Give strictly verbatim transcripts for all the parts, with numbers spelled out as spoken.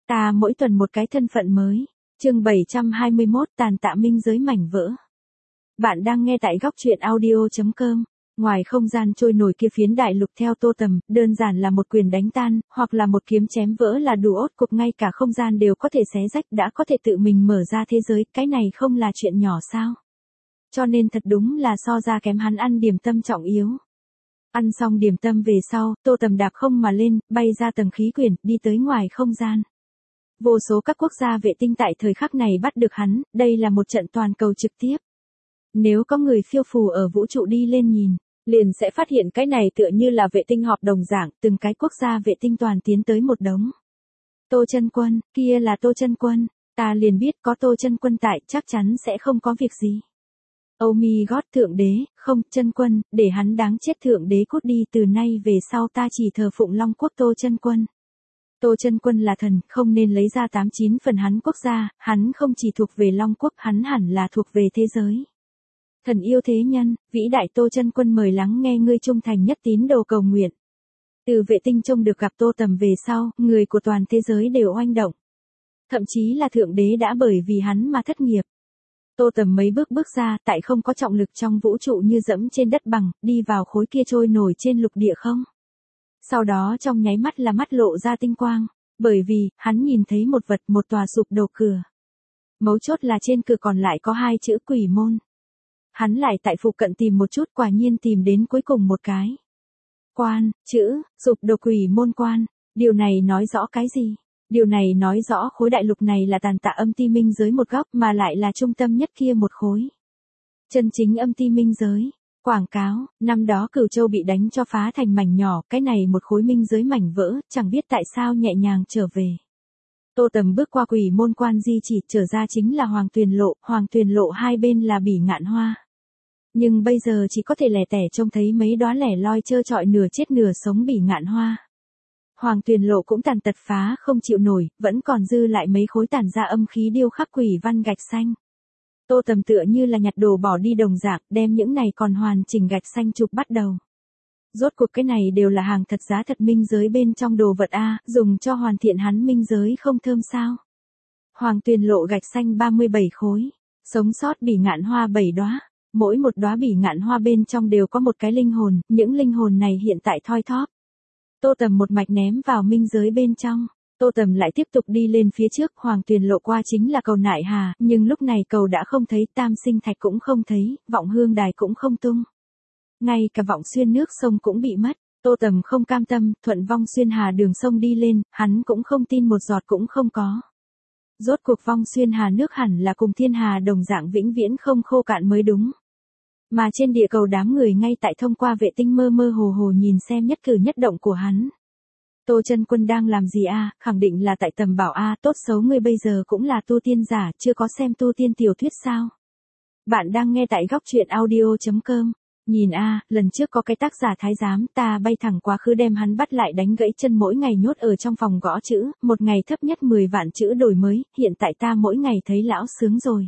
Ta mỗi tuần một cái thân phận mới. Chương bảy trăm hai mươi mốt tàn tạ minh giới mảnh vỡ. Bạn đang nghe tại góc truyện audio chấm com. Ngoài không gian trôi nổi kia phiến đại lục theo Tô Tầm, đơn giản là một quyền đánh tan, hoặc là một kiếm chém vỡ là đủ ốt cục, ngay cả không gian đều có thể xé rách, đã có thể tự mình mở ra thế giới, cái này không là chuyện nhỏ sao? Cho nên thật đúng là so ra kém hắn ăn điểm tâm trọng yếu. Ăn xong điểm tâm về sau, Tô Tầm đạp không mà lên, bay ra tầng khí quyển, đi tới ngoài không gian. Vô số các quốc gia vệ tinh tại thời khắc này bắt được hắn, đây là một trận toàn cầu trực tiếp. Nếu có người phiêu phù ở vũ trụ đi lên nhìn, liền sẽ phát hiện cái này tựa như là vệ tinh họp đồng dạng, từng cái quốc gia vệ tinh toàn tiến tới một đống. Tô Chân Quân, kia là Tô Chân Quân, ta liền biết có Tô Chân Quân tại, chắc chắn sẽ không có việc gì. Oh my god, thượng đế, không, Chân Quân, để hắn đáng chết, thượng đế cút đi, từ nay về sau ta chỉ thờ phụng Long Quốc Tô Chân Quân. Tô Chân Quân là thần, không nên lấy ra tám chín phần hắn quốc gia, hắn không chỉ thuộc về Long Quốc, hắn hẳn là thuộc về thế giới. Thần yêu thế nhân, vĩ đại Tô Chân Quân mời lắng nghe ngươi trung thành nhất tín đồ cầu nguyện. Từ vệ tinh trông được gặp Tô Tầm về sau, người của toàn thế giới đều oanh động. Thậm chí là thượng đế đã bởi vì hắn mà thất nghiệp. Tô Tầm mấy bước bước ra, tại không có trọng lực trong vũ trụ như dẫm trên đất bằng, đi vào khối kia trôi nổi trên lục địa không. Sau đó trong nháy mắt là mắt lộ ra tinh quang, bởi vì, hắn nhìn thấy một vật, một tòa sụp đổ cửa. Mấu chốt là trên cửa còn lại có hai chữ quỷ môn. Hắn lại tại phụ cận tìm một chút, quả nhiên tìm đến cuối cùng một cái. Quan, chữ, sụp đổ quỷ môn quan, điều này nói rõ cái gì? Điều này nói rõ khối đại lục này là tàn tạ âm ti minh giới một góc, mà lại là trung tâm nhất kia một khối. Chân chính âm ti minh giới. Quảng cáo, năm đó Cửu Châu bị đánh cho phá thành mảnh nhỏ, cái này một khối minh giới mảnh vỡ, chẳng biết tại sao nhẹ nhàng trở về. Tô Tầm bước qua quỷ môn quan di chỉ, trở ra chính là Hoàng Tuyền Lộ, Hoàng Tuyền Lộ hai bên là bỉ ngạn hoa. Nhưng bây giờ chỉ có thể lẻ tẻ trông thấy mấy đóa lẻ loi trơ trọi nửa chết nửa sống bỉ ngạn hoa. Hoàng Tuyền Lộ cũng tàn tật phá không chịu nổi, vẫn còn dư lại mấy khối tàn ra âm khí điêu khắc quỷ văn gạch xanh. Tô Tầm tựa như là nhặt đồ bỏ đi đồng dạng, đem những này còn hoàn chỉnh gạch xanh chụp bắt đầu. Rốt cuộc cái này đều là hàng thật giá thật minh giới bên trong đồ vật a, dùng cho hoàn thiện hắn minh giới không thơm sao? Hoàng Tuyền Lộ gạch xanh ba mươi bảy khối, sống sót bỉ ngạn hoa bảy đóa, mỗi một đóa bỉ ngạn hoa bên trong đều có một cái linh hồn, những linh hồn này hiện tại thoi thóp. Tô Tầm một mạch ném vào minh giới bên trong. Tô Tầm lại tiếp tục đi lên phía trước, Hoàng Tuyền Lộ qua chính là cầu Nại Hà, nhưng lúc này cầu đã không thấy, Tam Sinh Thạch cũng không thấy, vọng hương đài cũng không tung. Ngay cả vọng xuyên nước sông cũng bị mất. Tô Tầm không cam tâm, thuận vong xuyên hà đường sông đi lên, hắn cũng không tin một giọt cũng không có. Rốt cuộc vong xuyên hà nước hẳn là cùng thiên hà đồng dạng vĩnh viễn không khô cạn mới đúng. Mà trên địa cầu đám người ngay tại thông qua vệ tinh mơ mơ hồ hồ nhìn xem nhất cử nhất động của hắn. Tô Chân Quân đang làm gì a? Khẳng định là tại tầm bảo a, tốt xấu ngươi bây giờ cũng là tu tiên giả, chưa có xem tu tiên tiểu thuyết sao? Bạn đang nghe tại góc truyện audio chấm com. Nhìn a, lần trước có cái tác giả thái giám, ta bay thẳng quá khứ đem hắn bắt lại đánh gãy chân, mỗi ngày nhốt ở trong phòng gõ chữ, một ngày thấp nhất mười vạn chữ đổi mới, hiện tại ta mỗi ngày thấy lão sướng rồi.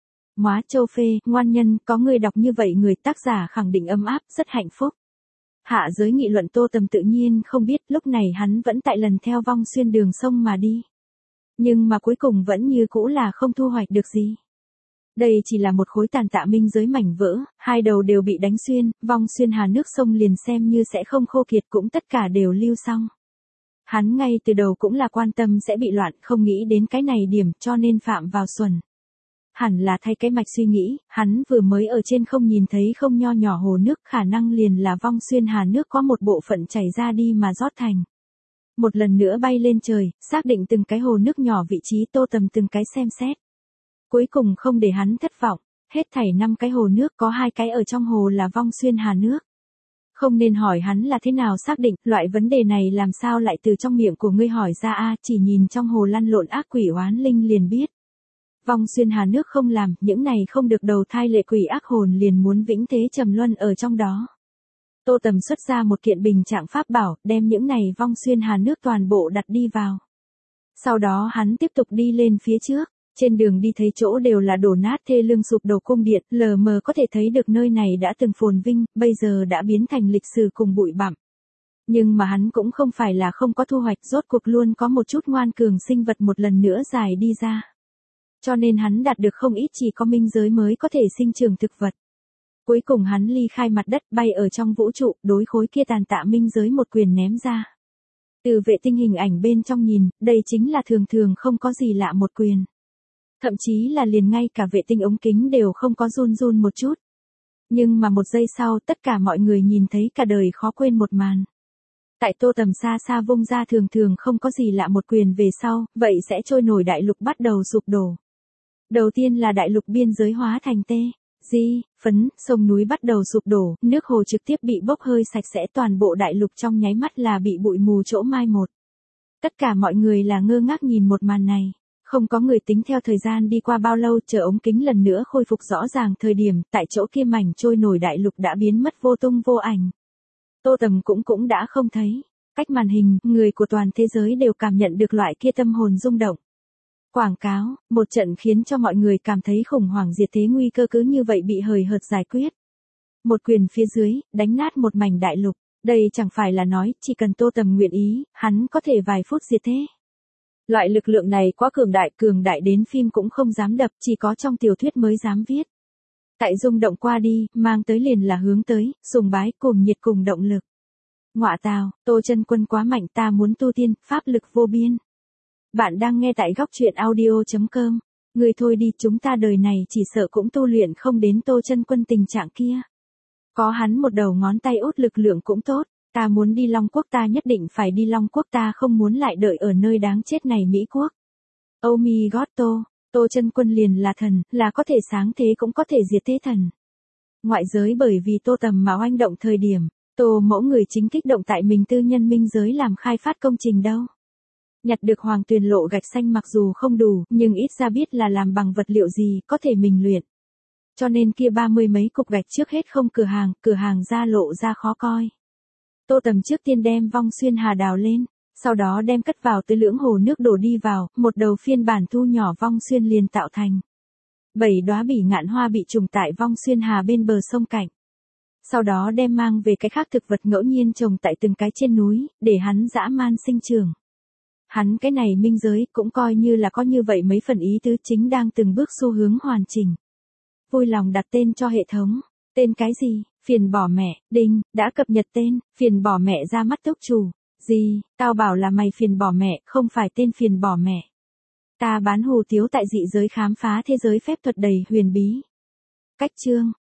Móa Châu phê, ngoan nhân, có người đọc như vậy, người tác giả khẳng định ấm áp, rất hạnh phúc. Hạ giới nghị luận. Tô Tầm tự nhiên không biết, lúc này hắn vẫn tại lần theo vong xuyên đường sông mà đi. Nhưng mà cuối cùng vẫn như cũ là không thu hoạch được gì. Đây chỉ là một khối tàn tạ minh giới mảnh vỡ, hai đầu đều bị đánh xuyên, vong xuyên hà nước sông liền xem như sẽ không khô kiệt cũng tất cả đều lưu xong. Hắn ngay từ đầu cũng là quan tâm sẽ bị loạn, không nghĩ đến cái này điểm, cho nên phạm vào xuẩn. Hẳn là thay cái mạch suy nghĩ, hắn vừa mới ở trên không nhìn thấy không nho nhỏ hồ nước, khả năng liền là vong xuyên hà nước có một bộ phận chảy ra đi mà rót thành. Một lần nữa bay lên trời, xác định từng cái hồ nước nhỏ vị trí, Tô Tầm từng cái xem xét. Cuối cùng không để hắn thất vọng, hết thảy năm cái hồ nước có hai cái ở trong hồ là vong xuyên hà nước. Không nên hỏi hắn là thế nào xác định, loại vấn đề này làm sao lại từ trong miệng của ngươi hỏi ra a, chỉ nhìn trong hồ lăn lộn ác quỷ oán linh liền biết. Vong xuyên hà nước không làm, những này không được đầu thai lệ quỷ ác hồn liền muốn vĩnh thế trầm luân ở trong đó. Tô Tầm xuất ra một kiện bình trạng pháp bảo, đem những này vong xuyên hà nước toàn bộ đặt đi vào. Sau đó hắn tiếp tục đi lên phía trước, trên đường đi thấy chỗ đều là đổ nát thê lương sụp đổ cung điện, lờ mờ có thể thấy được nơi này đã từng phồn vinh, bây giờ đã biến thành lịch sử cùng bụi bặm. Nhưng mà hắn cũng không phải là không có thu hoạch, rốt cuộc luôn có một chút ngoan cường sinh vật một lần nữa dài đi ra. Cho nên hắn đạt được không ít chỉ có minh giới mới có thể sinh trưởng thực vật. Cuối cùng hắn ly khai mặt đất bay ở trong vũ trụ, đối khối kia tàn tạ minh giới một quyền ném ra. Từ vệ tinh hình ảnh bên trong nhìn, đây chính là thường thường không có gì lạ một quyền. Thậm chí là liền ngay cả vệ tinh ống kính đều không có run run một chút. Nhưng mà một giây sau tất cả mọi người nhìn thấy cả đời khó quên một màn. Tại Tô Tầm xa xa vung ra thường thường không có gì lạ một quyền về sau, vậy sẽ trôi nổi đại lục bắt đầu sụp đổ. Đầu tiên là đại lục biên giới hóa thành tê, di, phấn, sông núi bắt đầu sụp đổ, nước hồ trực tiếp bị bốc hơi sạch sẽ, toàn bộ đại lục trong nháy mắt là bị bụi mù chỗ mai một. Tất cả mọi người là ngơ ngác nhìn một màn này. Không có người tính theo thời gian đi qua bao lâu, chờ ống kính lần nữa khôi phục rõ ràng thời điểm, tại chỗ kia mảnh trôi nổi đại lục đã biến mất vô tung vô ảnh. Tô Tầm cũng cũng đã không thấy. Cách màn hình, người của toàn thế giới đều cảm nhận được loại kia tâm hồn rung động. Quảng cáo, một trận khiến cho mọi người cảm thấy khủng hoảng diệt thế nguy cơ cứ như vậy bị hời hợt giải quyết. Một quyền phía dưới, đánh nát một mảnh đại lục. Đây chẳng phải là nói, chỉ cần Tô Tầm nguyện ý, hắn có thể vài phút diệt thế. Loại lực lượng này quá cường đại, cường đại đến phim cũng không dám đập, chỉ có trong tiểu thuyết mới dám viết. Tại rung động qua đi, mang tới liền là hướng tới, sùng bái, cùng nhiệt cùng động lực. Ngọa tào, Tô Chân Quân quá mạnh, ta muốn tu tiên, pháp lực vô biên. Bạn đang nghe tại góc truyện audio chấm com. Người thôi đi, chúng ta đời này chỉ sợ cũng tu luyện không đến Tô Chân Quân tình trạng kia. Có hắn một đầu ngón tay út lực lượng cũng tốt. Ta muốn đi Long Quốc, ta nhất định phải đi Long Quốc, ta không muốn lại đợi ở nơi đáng chết này Mỹ Quốc. Oh my god, Tô, Tô Chân Quân liền là thần, là có thể sáng thế cũng có thể diệt thế thần. Ngoại giới bởi vì Tô Tầm mà oanh động thời điểm, Tô mẫu người chính kích động tại mình tư nhân minh giới làm khai phát công trình đâu. Nhặt được hoàng tuyền lộ gạch xanh mặc dù không đủ, nhưng ít ra biết là làm bằng vật liệu gì, có thể mình luyện. Cho nên kia ba mươi mấy cục gạch trước hết không cửa hàng, cửa hàng ra lộ ra khó coi. Tô Tầm trước tiên đem vong xuyên hà đào lên, sau đó đem cất vào tới lưỡng hồ nước đổ đi vào, một đầu phiên bản thu nhỏ vong xuyên liền tạo thành. Bảy đóa bỉ ngạn hoa bị trùng tại vong xuyên hà bên bờ sông cạnh. Sau đó đem mang về cái khác thực vật ngẫu nhiên trồng tại từng cái trên núi, để hắn dã man sinh trưởng. Hắn cái này minh giới cũng coi như là có như vậy mấy phần ý tứ, chính đang từng bước xu hướng hoàn chỉnh. Vui lòng đặt tên cho hệ thống. Tên cái gì? Phiền bỏ mẹ, đinh, đã cập nhật tên, phiền bỏ mẹ ra mắt túc chủ. Gì, tao bảo là mày phiền bỏ mẹ, không phải tên phiền bỏ mẹ. Ta bán hù tiếu tại dị giới khám phá thế giới phép thuật đầy huyền bí. Cách chương,